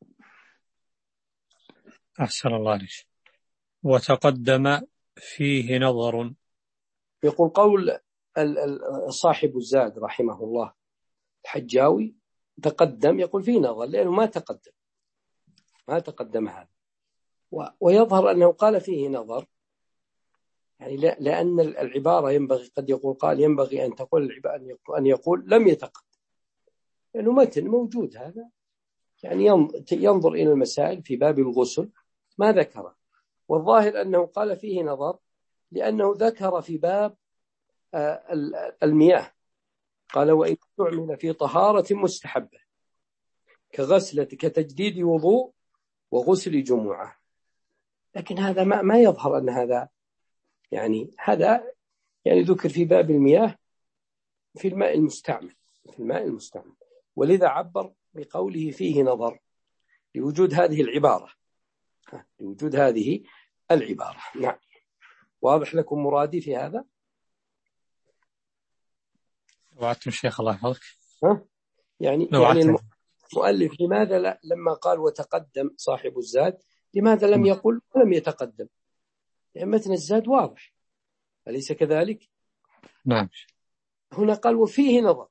أحسن الله عليك. وتقدم فيه نظر. يقول قول صاحب الزاد رحمه الله الحجاوي تقدم، يقول فيه نظر لأنه ما تقدم، ما تقدم هذا، ويظهر أنه قال فيه نظر، يعني لأن العبارة ينبغي قد يقول قال ينبغي أن تقول أن يقول لم يتقدم، لأنه متن موجود هذا، يعني ينظر إلى المسائل في باب الغسل ما ذكره. والظاهر أنه قال فيه نظر لأنه ذكر في باب المياه، قال وإن تعمل في طهارة مستحبة كغسلة كتجديد وضوء وغسل جمعة، لكن هذا ما, ما يظهر أن هذا يعني هذا يعني ذكر في باب المياه في الماء المستعمل في الماء المستعمل ولذا عبر بقوله فيه نظر لوجود هذه العبارة لوجود هذه العبارة. نعم. واضح لكم مرادي في هذا؟ وعدتم الشيخ الله يحفظك. ها؟ يعني يعني المؤلف لماذا لا لما قال وتقدم صاحب الزاد لماذا لم يقل ولم يتقدم؟ يعني متن الزاد واضح أليس كذلك؟ نعم. هنا قال وفيه نظر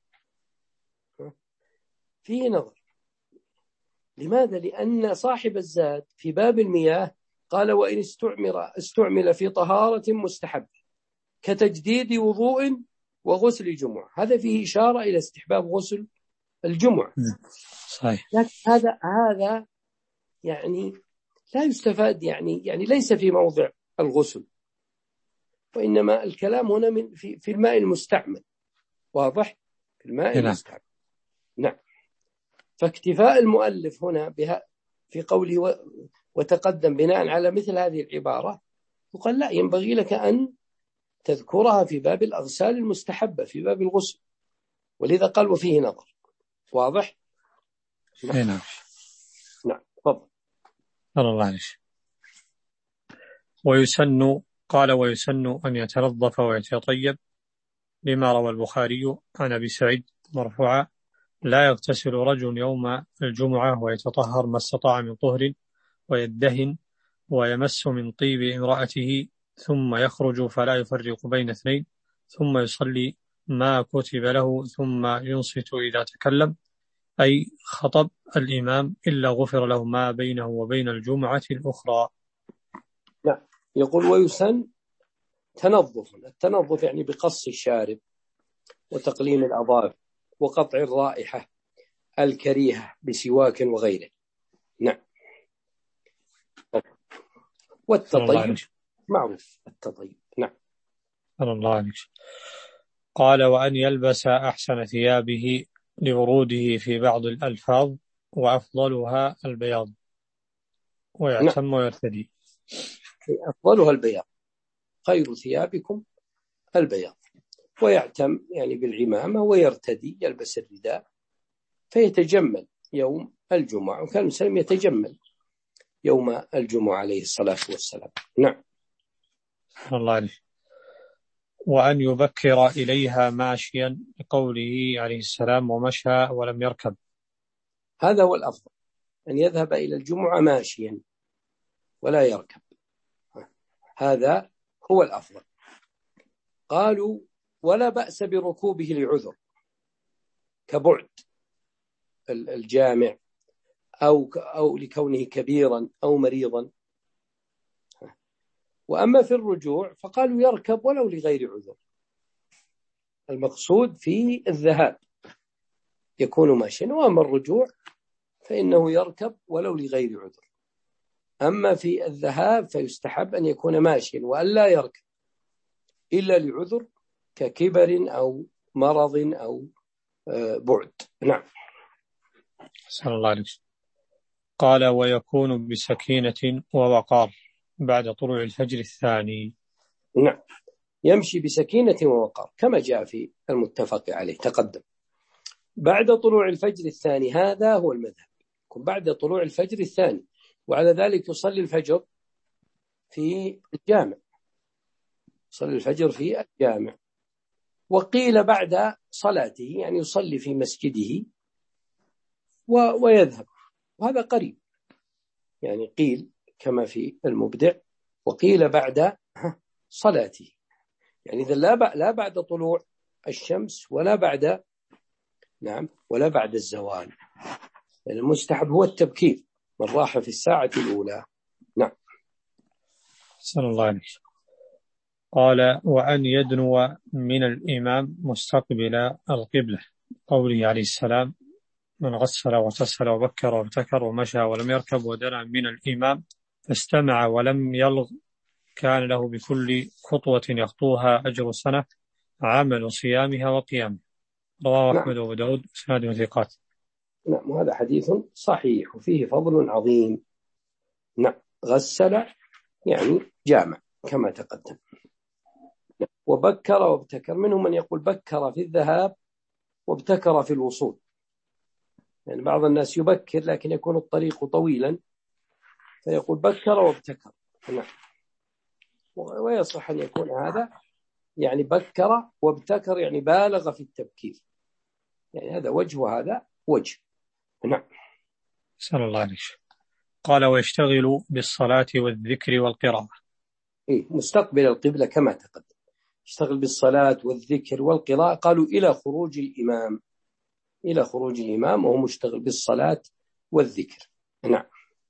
فيه نظر. لماذا؟ لأن صاحب الزاد في باب المياه قال وإن استعمل استعمل في طهارة مستحب كتجديد وضوء وغسل جمعة، هذا فيه إشارة إلى استحباب غسل الجمعة. صحيح. لكن هذا هذا يعني لا يستفاد يعني يعني ليس في موضع الغسل، وإنما الكلام هنا من في في الماء المستعمل. واضح؟ في الماء نعم. المستعمل. نعم. فاكتفاء المؤلف هنا بها في قوله وتقدم بناء على مثل هذه العبارة وقال لا، ينبغي لك أن تذكرها في باب الأغسال المستحبة في باب الغسل، ولذا قال وفيه نظر. واضح؟ نعم. نعم. نعم. تفضل. الله عليك. ويسن قال ويسن أن يتنظف ويتطيب لما روى البخاري عن أبي سعيد مرفوعا لا يغتسل رجل يوم الجمعة ويتطهر ما استطاع من طهر ويدهن ويمس من طيب امرأته ثم يخرج فلا يفرق بين اثنين ثم يصلي ما كتب له ثم ينصت إذا تكلم أي خطب الإمام إلا غفر له ما بينه وبين الجمعة الأخرى. نعم. يقول ويسن تنظف. التنظف يعني بقص الشارب وتقليم الأظافر وقطع الرائحة الكريهة بسواك وغيره. نعم. والتطيب معروف التطيب. نعم. الله عليك. قال وأن يلبس أحسن ثيابه لوروده في بعض الألفاظ وأفضلها البياض ويعتم نعم. ويرتدي. أفضلها البياض، خير ثيابكم البياض، ويعتم يعني بالعمامة ويرتدي يلبس الرداء فيتجمل يوم الجمعة، وكان المسلم يتجمل يوم الجمعة عليه الصلاة والسلام. نعم. الله عليه. وأن يبكر إليها ماشيا لقوله عليه السلام ومشى ولم يركب. هذا هو الأفضل، أن يذهب إلى الجمعة ماشيا ولا يركب، هذا هو الأفضل. قالوا ولا بأس بركوبه لعذر كبعد الجامع أو أو لكونه كبيرا أو مريضا. وأما في الرجوع فقالوا يركب ولو لغير عذر، المقصود في الذهاب يكون ماشيا، وأما الرجوع فإنه يركب ولو لغير عذر. أما في الذهاب فيستحب أن يكون ماشيا وأن لا يركب إلا لعذر ككبر أو مرض أو بعد. نعم. صلى الله عليه وسلم. قال ويكون بسكينة ووقار بعد طلوع الفجر الثاني. نعم. يمشي بسكينة ووقار كما جاء في المتفق عليه تقدم. بعد طلوع الفجر الثاني هذا هو المذهب، بعد طلوع الفجر الثاني، وعلى ذلك يصلي الفجر في الجامع، يصلي الفجر في الجامع. وقيل بعد صلاته يعني يصلي في مسجده ويذهب، وهذا قريب يعني قيل كما في المبدع، وقيل بعد صلاته يعني إذا لا لا بعد طلوع الشمس ولا بعد نعم ولا بعد الزوال. المستحب هو التبكير من راح في الساعة الأولى. نعم. صلى الله عليه وسلم. قال وأن يدنو من الإمام مستقبل القبلة قوله عليه السلام من غسل وغسل وبكر وابتكر ومشى ولم يركب ودنا من الإمام فاستمع ولم يلغ كان له بكل خطوة يخطوها أجر سنة عمل صيامها وقيامها. رواه أحمد وأبو داود سناد ثقات. نعم. وهذا حديث صحيح وفيه فضل عظيم. نعم. غسل يعني جامع كما تقدم. وبكر وابتكر. منهم من يقول بكر في الذهاب وابتكر في الوصول، يعني بعض الناس يبكر لكن يكون الطريق طويلا فيقول بكر وابتكر. نعم. ويصح أن يكون هذا يعني بكر وابتكر يعني بالغ في التبكير، يعني هذا وجه وهذا وجه. نعم. صلى الله عليه وسلم. قال ويشتغل بالصلاة والذكر والقراءة. إيه مستقبل القبلة كما تقدم، يشتغل بالصلاة والذكر والقراءة. قالوا إلى خروج الإمام، إلى خروج الإمام وهو مشتغل بالصلاة والذكر. نعم.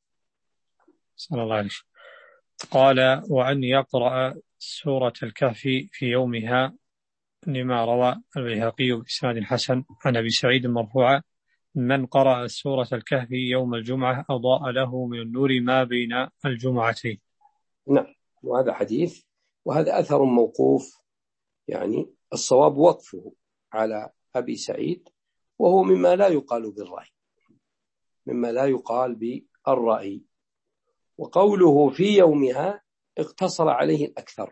صلى الله عليه وسلم. قال وأن يقرأ سورة الكهف في يومها، لما روى البيهقي بإسناد حسن عن أبي سعيد مرفوعا: من قرأ سورة الكهف يوم الجمعة أضاء له من النور ما بين الجمعتين. نعم. وهذا حديث، وهذا أثر موقوف، يعني الصواب وقفه على أبي سعيد، وهو مما لا يقال بالرأي، مما لا يقال بالرأي. وقوله في يومها اقتصر عليه الأكثر،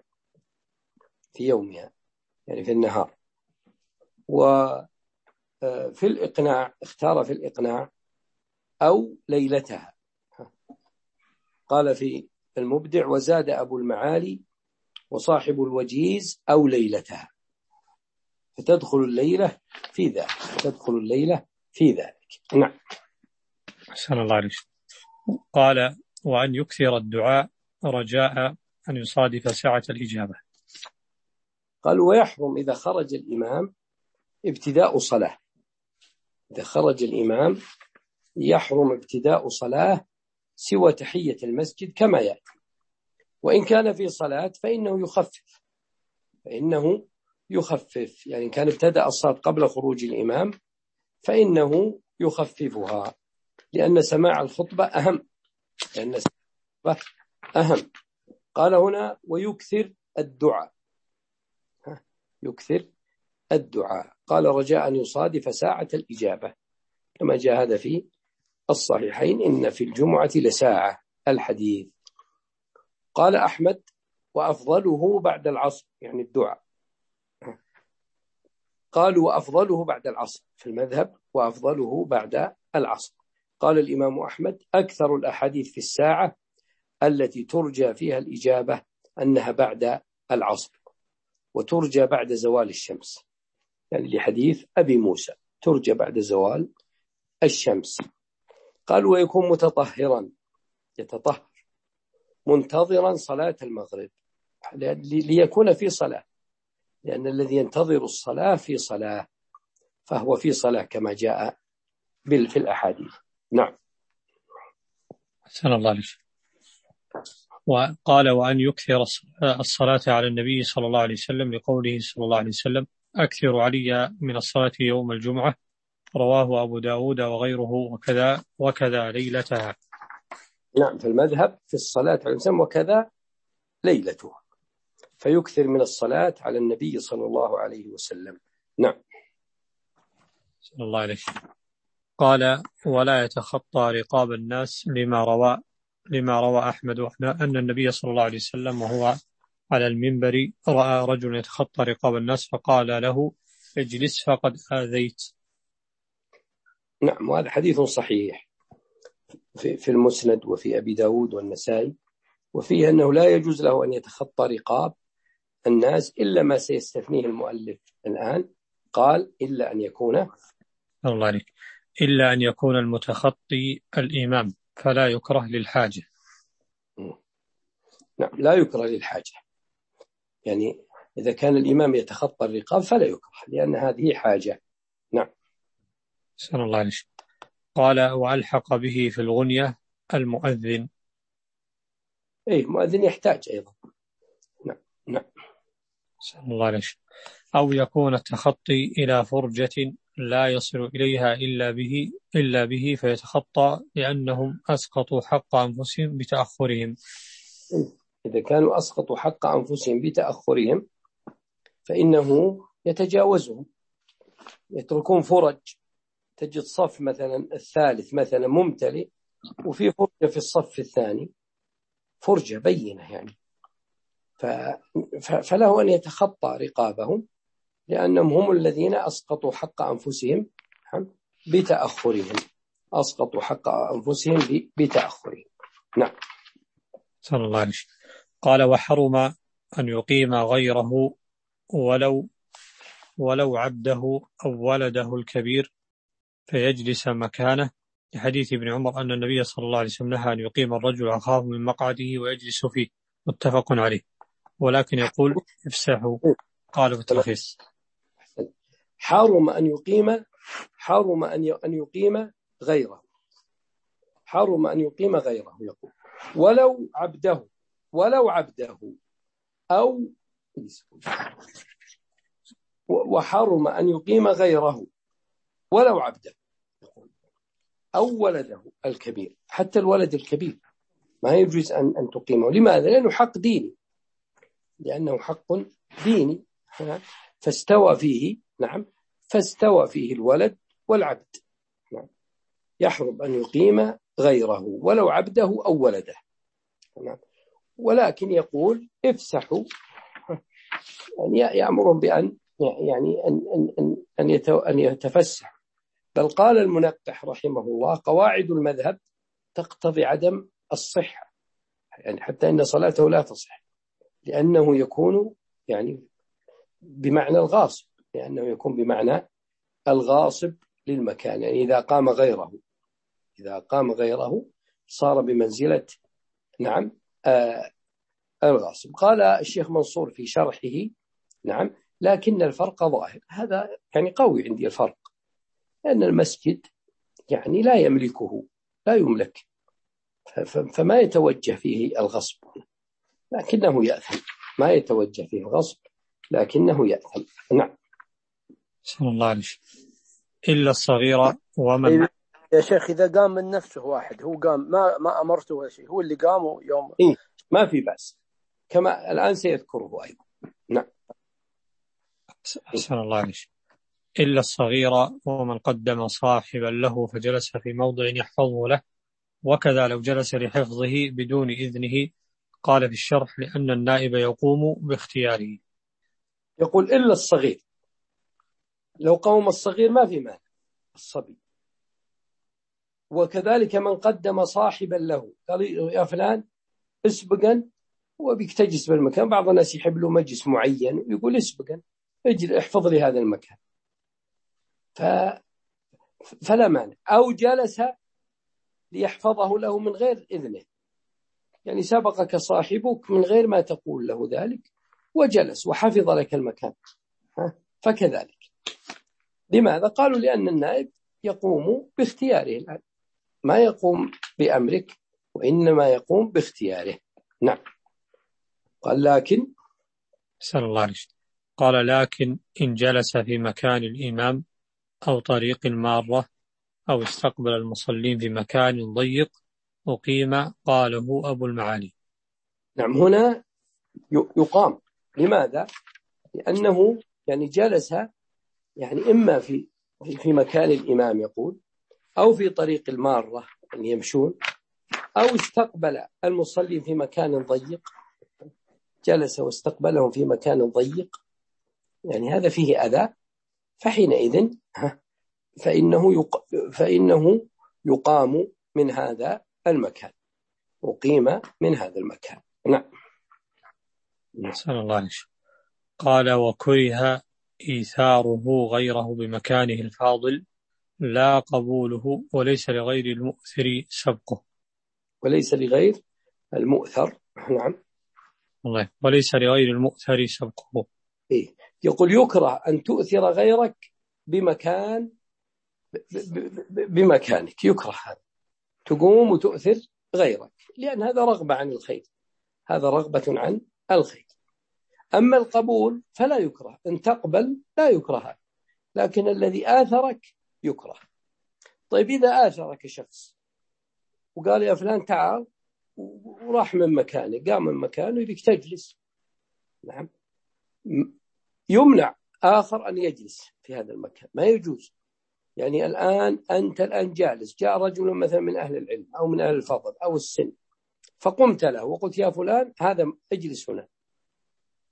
في يومها يعني في النهار. وفي الإقناع اختار في الإقناع أو ليلتها. قال في المبدع وزاد أبو المعالي وصاحب الوجيز أو ليلتها، فتدخل الليلة في ذلك، تدخل الليلة في ذلك. نعم. صلى الله عليه وسلم. قال وأن يكثر الدعاء رجاء أن يصادف ساعة الإجابة. قال ويحرم إذا خرج الإمام ابتداء صلاة، إذا خرج الإمام يحرم ابتداء صلاة سوى تحية المسجد كما يأتي. وإن كان في صلاة فإنه يخفف، فإنه يخفف يعني كان ابتدأ الصلاة قبل خروج الإمام فإنه يخففها، لأن سماع الخطبة أهم، لأن سماع الخطبة أهم. قال هنا ويكثر الدعاء، يكثر الدعاء. قال رجاء أن يصادف ساعة الإجابة، كما جاء هذا في الصحيحين إن في الجمعة لساعة الحديث. قال أحمد وأفضله بعد العصر، يعني الدعاء. قالوا وأفضله بعد العصر في المذهب، وأفضله بعد العصر. قال الإمام أحمد أكثر الأحاديث في الساعة التي ترجى فيها الإجابة أنها بعد العصر، وترجى بعد زوال الشمس، يعني لحديث أبي موسى ترجى بعد زوال الشمس. قال ويكون متطهرا، يتطهر منتظرا صلاة المغرب، ليكون في صلاة، لأن الذي ينتظر الصلاة في صلاة فهو في صلاة كما جاء في الأحاديث. نعم. أحسن الله عليك. وقال وأن يكثر الصلاة على النبي صلى الله عليه وسلم لقوله صلى الله عليه وسلم أكثر علي من الصلاة يوم الجمعة، رواه أبو داود وغيره، وكذا وكذا ليلتها. نعم. في المذهب في الصلاة على النبي وكذا ليلتها، فيكثر من الصلاة على النبي صلى الله عليه وسلم. نعم. صلى الله عليه وسلم. قال ولا يتخطى رقاب الناس، لما روى لما روى أحمد أن النبي صلى الله عليه وسلم وهو على المنبر رأى رجل يتخطى رقاب الناس فقال له اجلس فقد آذيت. نعم. وهذا حديث صحيح في, في المسند وفي أبي داود والنسائي، وفيه أنه لا يجوز له أن يتخطى رقاب الناس إلا ما سيستثنيه المؤلف الآن. قال إلا أن يكون الله عليك إلا أن يكون المتخطي الإمام فلا يكره للحاجة. نعم. لا يكره للحاجة، يعني إذا كان الإمام يتخطى الرقاب فلا يكره، لأن هذه حاجة. نعم. صلى الله عليه وسلم. قال وألحق به في الغنية المؤذن. أي المؤذن يحتاج أيضا. نعم. نعم. صلى الله عليه وسلم. أو يكون التخطي إلى فرجة لا يصل إليها إلا به إلا به فيتخطى لأنهم أسقطوا حق أنفسهم بتأخرهم. إذا كانوا أسقطوا حق أنفسهم بتأخرهم فإنه يتجاوزهم، يتركون فرج. تجد صف مثلا الثالث مثلا ممتلئ وفي فرجة في الصف الثاني، فرجة بينة يعني، فله أن يتخطى رقابهم، لأنهم هم الذين أسقطوا حق أنفسهم بتأخرهم أسقطوا حق أنفسهم بتأخرهم. نعم. صلى الله عليه وسلم. قال: وحرم أن يقيم غيره ولو ولو عبده أو ولده الكبير فيجلس مكانه، لحديث ابن عمر أن النبي صلى الله عليه وسلم نهى أن يقيم الرجل أخاه من مقعده ويجلس فيه، متفق عليه. ولكن يقول: افسحوا. قال في التلخيص: حرم أن يقيم حرم أن يقيم غيره حرم أن يقيم غيره يقول ولو عبده ولو عبده أو وحرم أن يقيم غيره ولو عبده أو ولده الكبير. حتى الولد الكبير ما يجوز أن أن تقيمه. لماذا؟ لأنه حق ديني لأنه حق ديني فاستوى فيه نعم فاستوى فيه الولد والعبد. نعم. يحرم أن يقيم غيره ولو عبده أو ولده. نعم. ولكن يقول: افسحوا، يعني يأمرهم بأن يعني أن أن أن أن يتفسح. بل قال المنقح رحمه الله: قواعد المذهب تقتضي عدم الصحة، يعني حتى إن صلاته لا تصح، لأنه يكون يعني بمعنى الغاصب لأنه يكون بمعنى الغاصب للمكان. يعني إذا قام غيره إذا قام غيره صار بمنزلة نعم آه الغاصب. قال الشيخ منصور في شرحه: نعم، لكن الفرق ظاهر. هذا يعني قوي عندي الفرق، لأن المسجد يعني لا يملكه لا يملك فما يتوجه فيه الغصب، لكنه يأثم. ما يتوجه فيه الغصب لكنه يأثم. نعم. صلى الله عليه وسلم. إلا الصغيرة ومن يا شيخ إذا قام من نفسه واحد، هو قام ما ما أمرته ولا شيء، هو اللي قاموا يوم إيه ما في بأس، كما الآن سيذكره أيضا. نعم. صلى الله عليه وسلم. إلا الصغيرة ومن قدم صاحبا له فجلس في موضع يحفظه له، وكذا لو جلس لحفظه بدون إذنه. قال في الشرح: لأن النائب يقوم باختياره. يقول: إلا الصغير، لو قوم الصغير ما في مانع الصبي. وكذلك من قدم صاحبا له، قال: يا فلان اسبقا وبيك تجلس بالمكان. بعض الناس يحب له مجلس معين ويقول: اسبقا اجل احفظ لي هذا المكان، ف... فلا مانع. أو جلس ليحفظه له من غير إذنه، يعني سبقك صاحبك من غير ما تقول له ذلك وجلس وحفظ لك المكان، فكذلك. لماذا؟ قالوا: لأن النائب يقوم باختياره الآن، ما يقوم بأمرك وإنما يقوم باختياره. نعم. قال: لكن صلى الله عليه وسلم. قال: لكن إن جلس في مكان الإمام أو طريق المارة أو استقبل المصلين في مكان ضيق أقيم. قاله أبو المعالي. نعم، هنا يقام. لماذا؟ لأنه يعني جلس يعني إما في في مكان الإمام يقول، أو في طريق المارة يعني يمشون، أو استقبل المصلين في مكان ضيق، جلس واستقبلهم في مكان ضيق، يعني هذا فيه أذى، فحينئذ فإنه يق... فإنه يقام من هذا المكان، أقيم من هذا المكان. نعم. صلى الله عليه وسلم. قال: وكره إيثاره غيره بمكانه الفاضل لا قبوله، وليس لغير المؤثر سبقه. وليس لغير المؤثر. نعم. الله. وليس لغير المؤثر سبقه. إيه؟ يقول: يكره أن تؤثر غيرك بمكان ب... ب... بمكانك، يكره هذا، تقوم وتؤثر غيرك، لأن هذا رغبة عن الخير، هذا رغبة عن الخير. أما القبول فلا يكره، إن تقبل لا يكره، لكن الذي آثرك يكره. طيب إذا آثرك شخص وقال: يا فلان تعال، وراح من مكانه، قام من مكانه يبيك تجلس، نعم، يمنع آخر أن يجلس في هذا المكان، ما يجوز. يعني الآن أنت الآن جالس، جاء رجل مثلا من أهل العلم أو من أهل الفضل أو السن، فقمت له وقلت: يا فلان هذا اجلس هنا،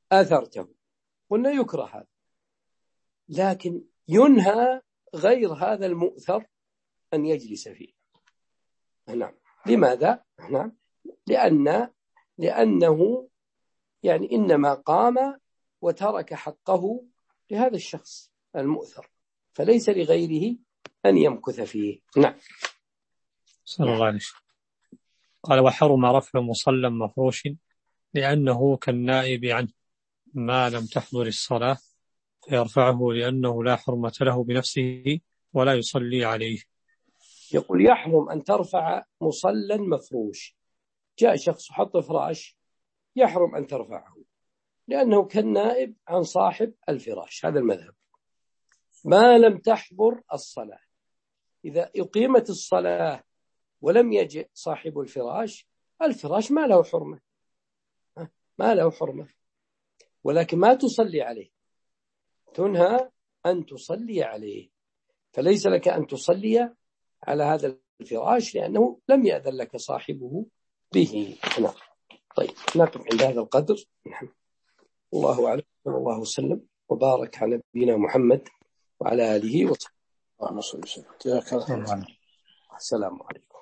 آثرته، قلنا يكره هذا، لكن ينهى غير هذا المؤثر أن يجلس فيه. نعم. لماذا؟ نعم. لأن لأنه يعني إنما قام وترك حقه لهذا الشخص المؤثر، فليس لغيره أن يمكث فيه. نعم. صلى الله عليه وسلم. قال وحرم رفع مصلى مفروش لأنه كالنائب عنه ما لم تحضر الصلاة فيرفعه لأنه لا حرمة له بنفسه ولا يصلي عليه. يقول يحرم أن ترفع مصلى مفروش، جاء شخص حط فراش، يحرم أن ترفعه لأنه كالنائب عن صاحب الفراش، هذا المذهب، ما لم تحضر الصلاة. إذا أقيمت الصلاة ولم يجئ صاحب الفراش، الفراش ما له حرمة، ما له حرمة، ولكن ما تصلي عليه، تنهى أن تصلي عليه، فليس لك أن تصلي على هذا الفراش لأنه لم يأذن لك صاحبه به. نعم. طيب نقف عند هذا القدر. نعم. الله أعلم، صلى الله وسلم وبارك على نبينا محمد وعلى آله وصحبه. اللهم صل وسلم. جزاك الله خير. السلام عليكم.